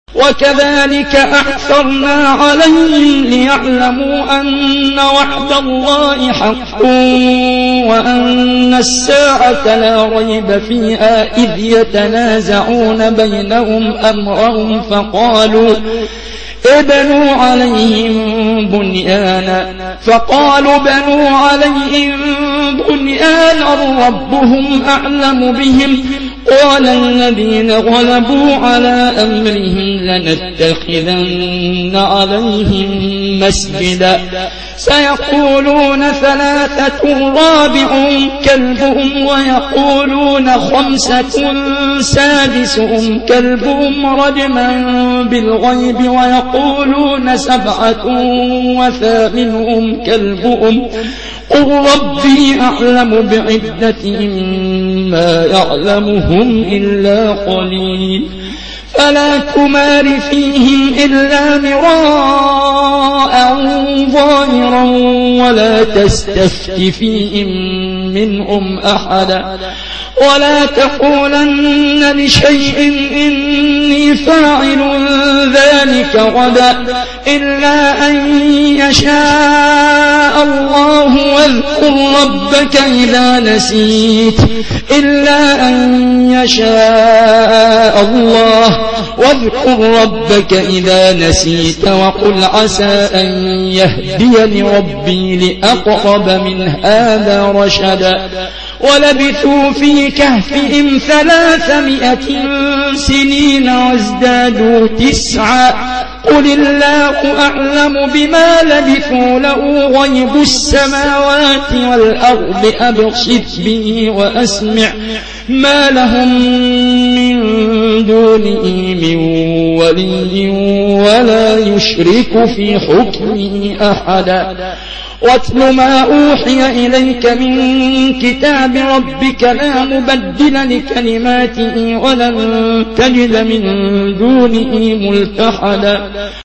وكذلك أعثرنا عليهم ليعلموا أن وعد الله حق وأن الساعة لا ريب فيها إذ يتنازعون بينهم أمرهم فقالوا بنوا عليهم بنيانا ربهم أعلم بهم قال الذين غلبوا على أمرهم لنتخذن عليهم مسجدا سيقولون 3 رابعهم كلبهم ويقولون 5 سادسهم كلبهم رجما بالغيب ويقولون 7 وثامنهم كلبهم قل ربي أعلم بعدتهم ما يعلمهم إلا قليل فلا تمار فيهم إلا مراء ظاهرا ولا تستفت فيهم منهم أحدا ولا تقولن لشيء إني فاعل ذلك غدا إلا أن يشاء الله واذكر ربك إذا نسيت وقل عسى أن يهديني ربي لأقرب من هذا رشدا ولبثوا في كهفهم 300 سنين وازدادوا 9 قل الله أعلم بما لبثوا له غيب السماوات والأرض أبصر به وأسمع ما لهم من دونه من ولي ولا يشرك في حكمه أحدا واتل ما أوحي إليك من كتاب ربك لا مبدل لكلماته ولن تجد من دونه ملتحدا